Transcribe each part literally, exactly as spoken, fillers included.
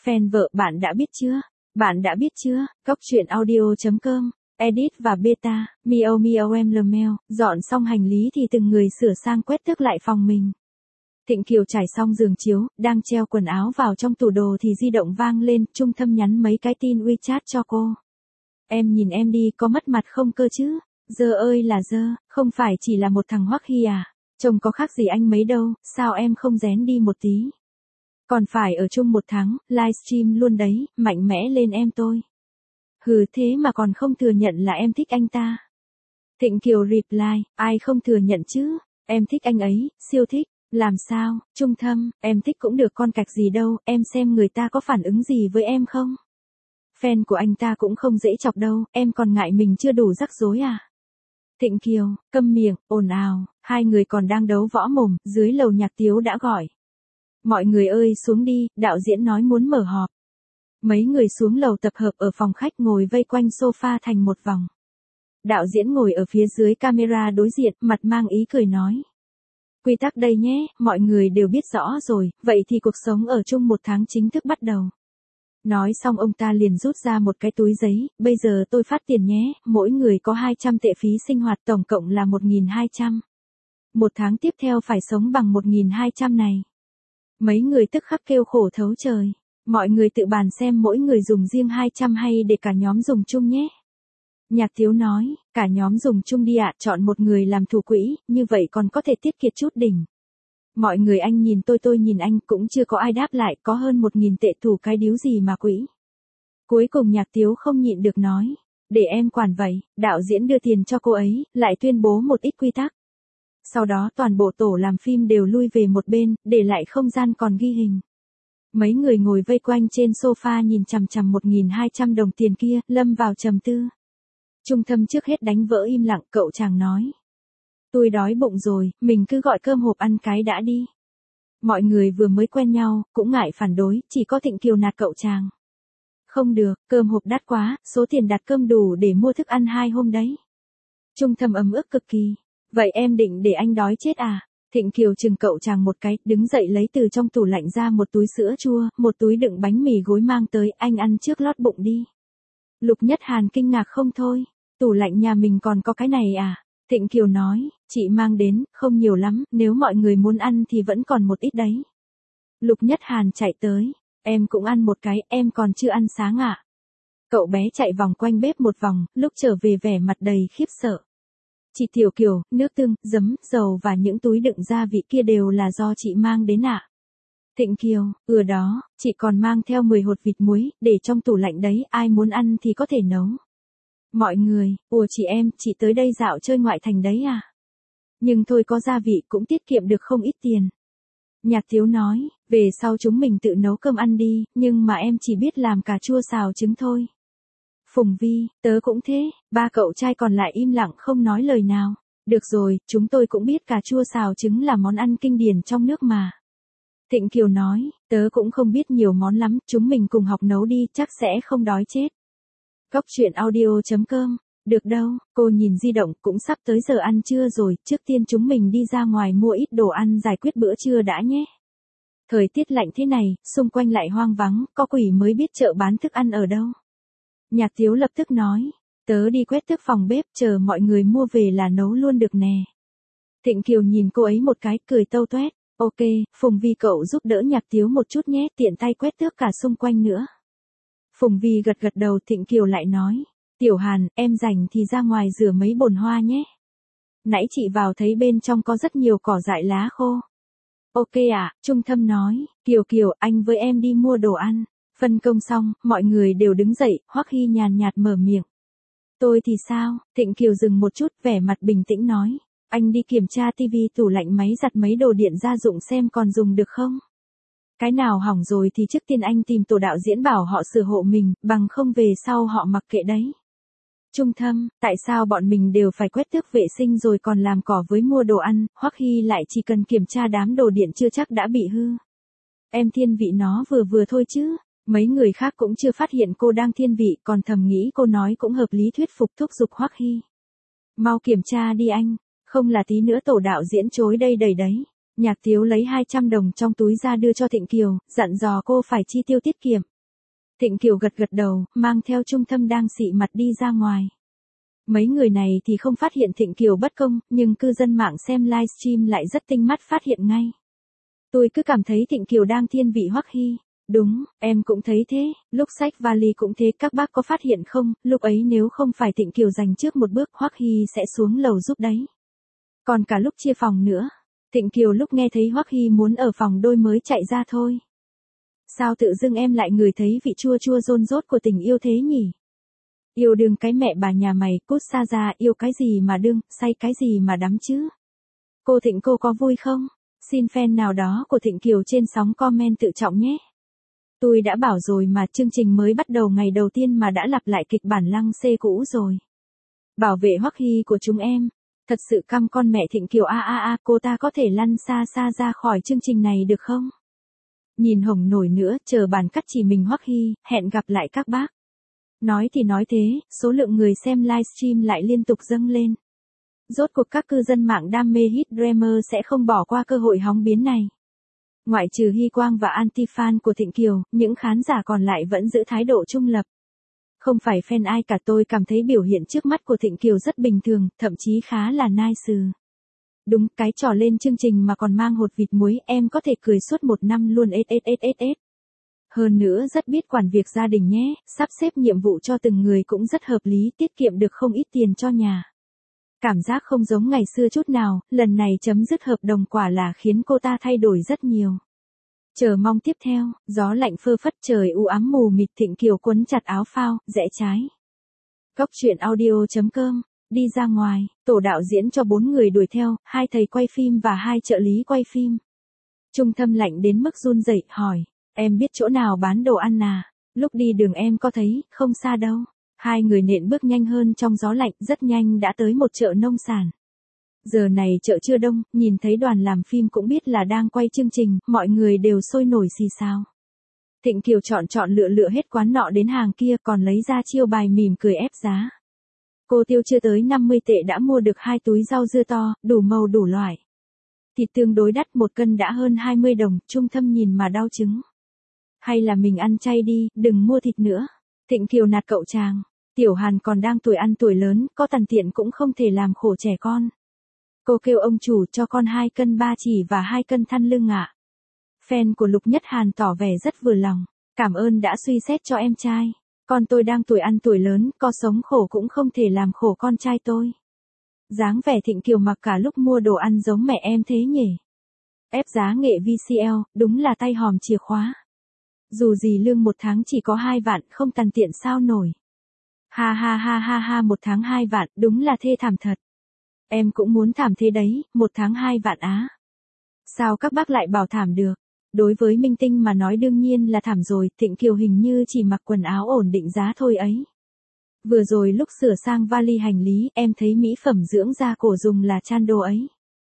Fan vợ bạn đã biết chưa? Bạn đã biết chưa? Cóc truyện audio chấm com, edit và beta, miao miao em lờ meo, dọn xong hành lý thì từng người sửa sang quét tước lại phòng mình. Thịnh Kiều trải xong giường chiếu, đang treo quần áo vào trong tủ đồ thì di động vang lên, Trung Thâm nhắn mấy cái tin WeChat cho cô. Em nhìn em đi, có mất mặt không cơ chứ? Dơ ơi là dơ, không phải chỉ là một thằng Hoắc Hy à? Trông có khác gì anh mấy đâu, sao em không rén đi một tí? Còn phải ở chung một tháng, livestream luôn đấy, mạnh mẽ lên em tôi. Hừ, thế mà còn không thừa nhận là em thích anh ta. Thịnh Kiều reply, ai không thừa nhận chứ? Em thích anh ấy, siêu thích. Làm sao, Trung Thâm, em thích cũng được con cạch gì đâu, em xem người ta có phản ứng gì với em không? Fan của anh ta cũng không dễ chọc đâu, em còn ngại mình chưa đủ rắc rối à? Thịnh Kiều, câm miệng, ồn ào, hai người còn đang đấu võ mồm, dưới lầu Nhạc Tiếu đã gọi. Mọi người ơi xuống đi, đạo diễn nói muốn mở họp. Mấy người xuống lầu tập hợp ở phòng khách ngồi vây quanh sofa thành một vòng. Đạo diễn ngồi ở phía dưới camera đối diện, mặt mang ý cười nói. Quy tắc đây nhé, mọi người đều biết rõ rồi, vậy thì cuộc sống ở chung một tháng chính thức bắt đầu. Nói xong ông ta liền rút ra một cái túi giấy, bây giờ tôi phát tiền nhé, mỗi người có hai trăm tệ phí sinh hoạt tổng cộng là một nghìn hai trăm. Một tháng tiếp theo phải sống bằng một nghìn hai trăm này. Mấy người tức khắc kêu khổ thấu trời, mọi người tự bàn xem mỗi người dùng riêng hai trăm hay để cả nhóm dùng chung nhé. Nhạc Tiếu nói, cả nhóm dùng chung đi ạ, chọn một người làm thủ quỹ, như vậy còn có thể tiết kiệm chút đỉnh. Mọi người anh nhìn tôi tôi nhìn anh, cũng chưa có ai đáp lại, có hơn một nghìn tệ thủ cái điếu gì mà quỹ. Cuối cùng Nhạc Tiếu không nhịn được nói, để em quản vậy, đạo diễn đưa tiền cho cô ấy, lại tuyên bố một ít quy tắc. Sau đó toàn bộ tổ làm phim đều lui về một bên, để lại không gian còn ghi hình. Mấy người ngồi vây quanh trên sofa nhìn chằm chằm một nghìn hai trăm đồng tiền kia, lâm vào trầm tư. Trung Thâm trước hết đánh vỡ im lặng, cậu chàng nói. Tôi đói bụng rồi, mình cứ gọi cơm hộp ăn cái đã đi. Mọi người vừa mới quen nhau, cũng ngại phản đối, chỉ có Thịnh Kiều nạt cậu chàng. Không được, cơm hộp đắt quá, số tiền đặt cơm đủ để mua thức ăn hai hôm đấy. Trung Thâm ấm ức cực kỳ. Vậy em định để anh đói chết à? Thịnh Kiều chừng cậu chàng một cái, đứng dậy lấy từ trong tủ lạnh ra một túi sữa chua, một túi đựng bánh mì gối mang tới, anh ăn trước lót bụng đi. Lục Nhất Hàn kinh ngạc không thôi, tủ lạnh nhà mình còn có cái này à? Thịnh Kiều nói, chị mang đến, không nhiều lắm, nếu mọi người muốn ăn thì vẫn còn một ít đấy. Lục Nhất Hàn chạy tới, em cũng ăn một cái, em còn chưa ăn sáng ạ. À? Cậu bé chạy vòng quanh bếp một vòng, lúc trở về vẻ mặt đầy khiếp sợ. Chị Tiểu Kiều, nước tương, giấm, dầu và những túi đựng gia vị kia đều là do chị mang đến ạ. À? Thịnh Kiều, ừ đó, chị còn mang theo mười hột vịt muối, để trong tủ lạnh đấy, ai muốn ăn thì có thể nấu. Mọi người, ủa chị em, chị tới đây dạo chơi ngoại thành đấy à? Nhưng thôi có gia vị cũng tiết kiệm được không ít tiền. Nhạc Tiếu nói, về sau chúng mình tự nấu cơm ăn đi, nhưng mà em chỉ biết làm cà chua xào trứng thôi. Phùng Vi, tớ cũng thế, ba cậu trai còn lại im lặng không nói lời nào. Được rồi, chúng tôi cũng biết cà chua xào trứng là món ăn kinh điển trong nước mà. Thịnh Kiều nói, tớ cũng không biết nhiều món lắm, chúng mình cùng học nấu đi, chắc sẽ không đói chết. Cóc truyện audio chấm com, được đâu, cô nhìn di động, cũng sắp tới giờ ăn trưa rồi, trước tiên chúng mình đi ra ngoài mua ít đồ ăn giải quyết bữa trưa đã nhé. Thời tiết lạnh thế này, xung quanh lại hoang vắng, có quỷ mới biết chợ bán thức ăn ở đâu. Nhạc Tiếu lập tức nói, tớ đi quét tước phòng bếp, chờ mọi người mua về là nấu luôn được nè. Thịnh Kiều nhìn cô ấy một cái, cười tâu toét, ok, Phùng Vi cậu giúp đỡ Nhạc Tiếu một chút nhé, tiện tay quét tước cả xung quanh nữa. Phùng Vi gật gật đầu, Thịnh Kiều lại nói, Tiểu Hàn, em rảnh thì ra ngoài rửa mấy bồn hoa nhé. Nãy chị vào thấy bên trong có rất nhiều cỏ dại lá khô. Ok ạ, à, Trung Thâm nói, Kiều Kiều, anh với em đi mua đồ ăn. Phân công xong, mọi người đều đứng dậy, Hoắc Hy nhàn nhạt mở miệng. Tôi thì sao? Thịnh Kiều dừng một chút, vẻ mặt bình tĩnh nói. Anh đi kiểm tra tivi, tủ lạnh, máy giặt, mấy đồ điện gia dụng xem còn dùng được không? Cái nào hỏng rồi thì trước tiên anh tìm tổ đạo diễn bảo họ sửa hộ mình, bằng không về sau họ mặc kệ đấy. Trung Thâm, tại sao bọn mình đều phải quét tước vệ sinh rồi còn làm cỏ với mua đồ ăn, Hoắc Hy lại chỉ cần kiểm tra đám đồ điện chưa chắc đã bị hư. Em thiên vị nó vừa vừa thôi chứ. Mấy người khác cũng chưa phát hiện cô đang thiên vị, còn thầm nghĩ cô nói cũng hợp lý, thuyết phục thúc giục Hoắc Hy. Mau kiểm tra đi anh, không là tí nữa tổ đạo diễn chối đây đầy đấy. Nhạc Tiếu lấy hai trăm đồng trong túi ra đưa cho Thịnh Kiều, dặn dò cô phải chi tiêu tiết kiệm. Thịnh Kiều gật gật đầu, mang theo Trung Thâm đang xị mặt đi ra ngoài. Mấy người này thì không phát hiện Thịnh Kiều bất công, nhưng cư dân mạng xem livestream lại rất tinh mắt phát hiện ngay. Tôi cứ cảm thấy Thịnh Kiều đang thiên vị Hoắc Hy. Đúng, em cũng thấy thế, lúc xách vali cũng thế, các bác có phát hiện không, lúc ấy nếu không phải Thịnh Kiều giành trước một bước, Hoắc Hy sẽ xuống lầu giúp đấy. Còn cả lúc chia phòng nữa, Thịnh Kiều lúc nghe thấy Hoắc Hy muốn ở phòng đôi mới chạy ra thôi. Sao tự dưng em lại ngửi thấy vị chua chua rôn rốt của tình yêu thế nhỉ? Yêu đương cái mẹ bà nhà mày, cút xa ra, yêu cái gì mà đương, say cái gì mà đắm chứ? Cô Thịnh cô có vui không? Xin fan nào đó của Thịnh Kiều trên sóng comment tự trọng nhé. Tôi đã bảo rồi mà, chương trình mới bắt đầu ngày đầu tiên mà đã lặp lại kịch bản lăng xê cũ rồi. Bảo vệ Hoắc Hy của chúng em. Thật sự căm con mẹ Thịnh Kiều a a a, cô ta có thể lăn xa xa ra khỏi chương trình này được không? Nhìn hổng nổi nữa, chờ bàn cắt chỉ mình Hoắc Hy, hẹn gặp lại các bác. Nói thì nói thế, số lượng người xem livestream lại liên tục dâng lên. Rốt cuộc các cư dân mạng đam mê hit dreamer sẽ không bỏ qua cơ hội hóng biến này. Ngoại trừ Hy Quang và anti-fan của Thịnh Kiều, những khán giả còn lại vẫn giữ thái độ trung lập. Không phải fan ai cả, tôi cảm thấy biểu hiện trước mắt của Thịnh Kiều rất bình thường, thậm chí khá là nice. Đúng, cái trò lên chương trình mà còn mang hột vịt muối, em có thể cười suốt một năm luôn ết ết ết ết ết. Hơn nữa rất biết quản việc gia đình nhé, sắp xếp nhiệm vụ cho từng người cũng rất hợp lý, tiết kiệm được không ít tiền cho nhà. Cảm giác không giống ngày xưa chút nào, lần này chấm dứt hợp đồng quả là khiến cô ta thay đổi rất nhiều. Chờ mong tiếp theo, gió lạnh phơ phất, trời u ám mù mịt, Thịnh Kiều quấn chặt áo phao, rẽ trái. Cốc truyện audio chấm com, đi ra ngoài, tổ đạo diễn cho bốn người đuổi theo, hai thầy quay phim và hai trợ lý quay phim. Trung Thâm lạnh đến mức run rẩy, hỏi, em biết chỗ nào bán đồ ăn à? Lúc đi đường em có thấy, không xa đâu. Hai người nện bước nhanh hơn trong gió lạnh, rất nhanh đã tới một chợ nông sản. Giờ này chợ chưa đông, nhìn thấy đoàn làm phim cũng biết là đang quay chương trình, mọi người đều sôi nổi xì xào. Thịnh Kiều chọn chọn lựa lựa hết quán nọ đến hàng kia, còn lấy ra chiêu bài mỉm cười ép giá. Cô tiêu chưa tới năm mươi tệ đã mua được hai túi rau dưa to, đủ màu đủ loại. Thịt tương đối đắt, một cân đã hơn hai mươi đồng, Trung Thâm nhìn mà đau trứng. Hay là mình ăn chay đi, đừng mua thịt nữa. Thịnh Kiều nạt cậu chàng. Tiểu Hàn còn đang tuổi ăn tuổi lớn, có tằn tiện cũng không thể làm khổ trẻ con. Cô kêu ông chủ cho con hai cân ba chỉ và hai cân thăn lưng ạ. Fan của Lục Nhất Hàn tỏ vẻ rất vừa lòng. Cảm ơn đã suy xét cho em trai. Con tôi đang tuổi ăn tuổi lớn, có sống khổ cũng không thể làm khổ con trai tôi. Dáng vẻ Thịnh Kiều mặc cả lúc mua đồ ăn giống mẹ em thế nhỉ. Ép giá nghệ vê xê lờ, đúng là tay hòm chìa khóa. Dù gì lương một tháng chỉ có hai vạn, không tằn tiện sao nổi. Ha ha ha ha ha, một tháng hai vạn, đúng là thê thảm thật. Em cũng muốn thảm thế đấy, một tháng hai vạn á. Sao các bác lại bảo thảm được? Đối với minh tinh mà nói đương nhiên là thảm rồi, Thịnh Kiều hình như chỉ mặc quần áo ổn định giá thôi ấy. Vừa rồi lúc sửa sang vali hành lý, em thấy mỹ phẩm dưỡng da cổ dùng là Chando ấy.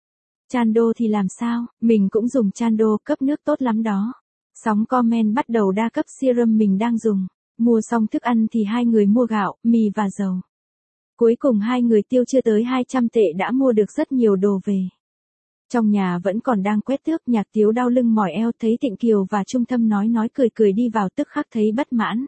Chando thì làm sao, mình cũng dùng Chando, cấp nước tốt lắm đó. Sóng comment bắt đầu đa cấp serum mình đang dùng. Mua xong thức ăn thì hai người mua gạo, mì và dầu. Cuối cùng hai người tiêu chưa tới hai trăm tệ đã mua được rất nhiều đồ về. Trong nhà vẫn còn đang quét tước, Nhạc Tiếu đau lưng mỏi eo, thấy Thịnh Kiều và Trung Thâm nói nói cười cười đi vào, tức khắc thấy bất mãn.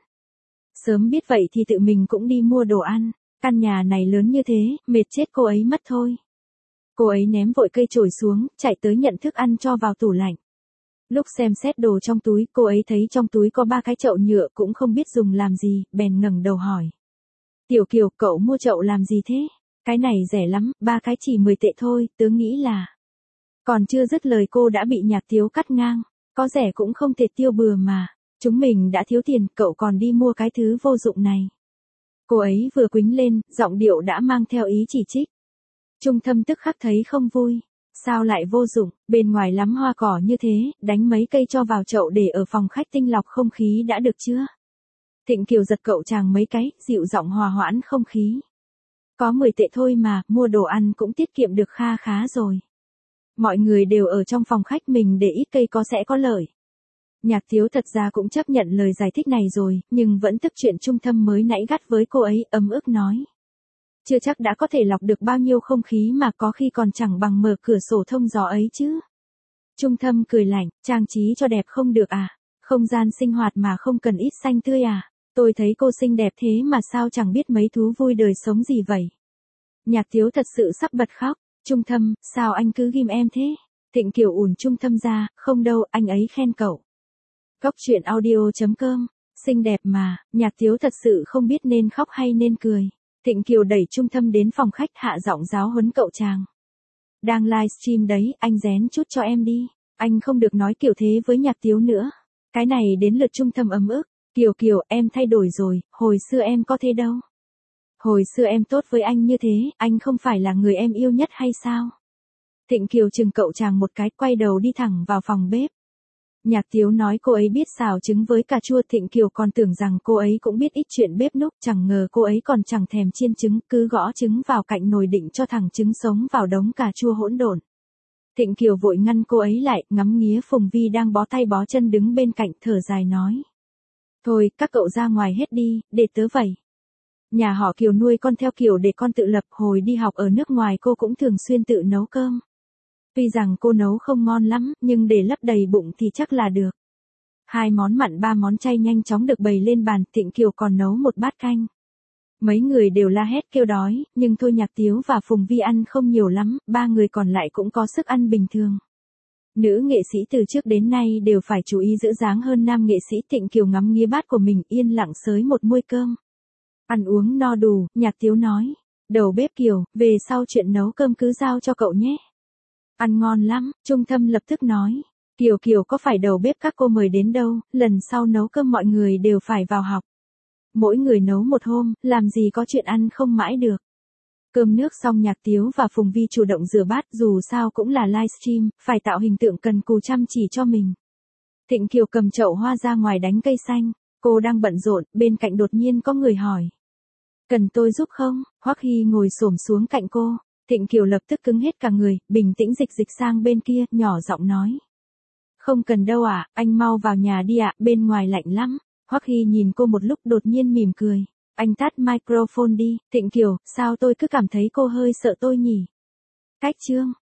Sớm biết vậy thì tự mình cũng đi mua đồ ăn, căn nhà này lớn như thế, mệt chết cô ấy mất thôi. Cô ấy ném vội cây chổi xuống, chạy tới nhận thức ăn cho vào tủ lạnh. Lúc xem xét đồ trong túi, cô ấy thấy trong túi có ba cái chậu nhựa cũng không biết dùng làm gì, bèn ngẩng đầu hỏi. Tiểu Kiều, cậu mua chậu làm gì thế? Cái này rẻ lắm, ba cái chỉ mười tệ thôi, tớ nghĩ là... Còn chưa dứt lời cô đã bị Nhạc Tiếu cắt ngang. Có rẻ cũng không thể tiêu bừa mà. Chúng mình đã thiếu tiền, cậu còn đi mua cái thứ vô dụng này. Cô ấy vừa quýnh lên, giọng điệu đã mang theo ý chỉ trích. Trung Thâm tức khắc thấy không vui. Sao lại vô dụng, bên ngoài lắm hoa cỏ như thế, đánh mấy cây cho vào chậu để ở phòng khách tinh lọc không khí đã được chưa? Thịnh Kiều giật cậu chàng mấy cái, dịu giọng hòa hoãn không khí. Có mười tệ thôi mà, mua đồ ăn cũng tiết kiệm được kha khá rồi. Mọi người đều ở trong phòng khách mình để ít cây có sẽ có lợi. Nhạc Tiếu thật ra cũng chấp nhận lời giải thích này rồi, nhưng vẫn tức chuyện Trung Thâm mới nãy gắt với cô ấy, ấm ức nói. Chưa chắc đã có thể lọc được bao nhiêu không khí mà có khi còn chẳng bằng mở cửa sổ thông gió ấy chứ. Trung Thâm cười lạnh, trang trí cho đẹp không được à? Không gian sinh hoạt mà không cần ít xanh tươi à? Tôi thấy cô xinh đẹp thế mà sao chẳng biết mấy thú vui đời sống gì vậy? Nhạc Tiếu thật sự sắp bật khóc. Trung Thâm, sao anh cứ ghim em thế? Thịnh Kiều ủn Trung Thâm ra, không đâu, anh ấy khen cậu. Cóc truyện audio chấm com, xinh đẹp mà, Nhạc Tiếu thật sự không biết nên khóc hay nên cười. Thịnh Kiều đẩy Trung Thâm đến phòng khách hạ giọng giáo huấn cậu chàng. Đang livestream đấy, anh rén chút cho em đi. Anh không được nói kiểu thế với Nhạc Tiếu nữa. Cái này đến lượt Trung Thâm ấm ức. Kiều Kiều, em thay đổi rồi, hồi xưa em có thế đâu. Hồi xưa em tốt với anh như thế, anh không phải là người em yêu nhất hay sao? Thịnh Kiều chừng cậu chàng một cái, quay đầu đi thẳng vào phòng bếp. Nhạc Tiếu nói cô ấy biết xào trứng với cà chua. Thịnh Kiều còn tưởng rằng cô ấy cũng biết ít chuyện bếp núc, chẳng ngờ cô ấy còn chẳng thèm chiên trứng, cứ gõ trứng vào cạnh nồi định cho thằng trứng sống vào đống cà chua hỗn độn. Thịnh Kiều vội ngăn cô ấy lại, ngắm nghía Phùng Vi đang bó tay bó chân đứng bên cạnh, thở dài nói. Thôi, các cậu ra ngoài hết đi, để tớ vẩy. Nhà họ Kiều nuôi con theo kiểu để con tự lập, hồi đi học ở nước ngoài cô cũng thường xuyên tự nấu cơm. Tuy rằng cô nấu không ngon lắm, nhưng để lấp đầy bụng thì chắc là được. Hai món mặn ba món chay nhanh chóng được bày lên bàn, Thịnh Kiều còn nấu một bát canh. Mấy người đều la hét kêu đói, nhưng thôi Nhạc Tiếu và Phùng Vi ăn không nhiều lắm, ba người còn lại cũng có sức ăn bình thường. Nữ nghệ sĩ từ trước đến nay đều phải chú ý giữ dáng hơn nam nghệ sĩ. Thịnh Kiều ngắm nghía bát của mình, yên lặng xới một muôi cơm. Ăn uống no đủ, Nhạc Tiếu nói. Đầu bếp Kiều, về sau chuyện nấu cơm cứ giao cho cậu nhé. Ăn ngon lắm, Trung Thâm lập tức nói. Kiều Kiều có phải đầu bếp các cô mời đến đâu, lần sau nấu cơm mọi người đều phải vào học. Mỗi người nấu một hôm, làm gì có chuyện ăn không mãi được. Cơm nước xong Nhạc Tiếu và Phùng Vi chủ động rửa bát, dù sao cũng là livestream, phải tạo hình tượng cần cù chăm chỉ cho mình. Thịnh Kiều cầm chậu hoa ra ngoài đánh cây xanh, cô đang bận rộn, bên cạnh đột nhiên có người hỏi. Cần tôi giúp không? Hoắc Hy ngồi xổm xuống cạnh cô. Thịnh Kiều lập tức cứng hết cả người, bình tĩnh dịch dịch sang bên kia, nhỏ giọng nói. Không cần đâu ạ, à, anh mau vào nhà đi ạ, à, bên ngoài lạnh lắm. Hoắc Hy nhìn cô một lúc đột nhiên mỉm cười. Anh tắt microphone đi. Thịnh Kiều, sao tôi cứ cảm thấy cô hơi sợ tôi nhỉ? Cách chương.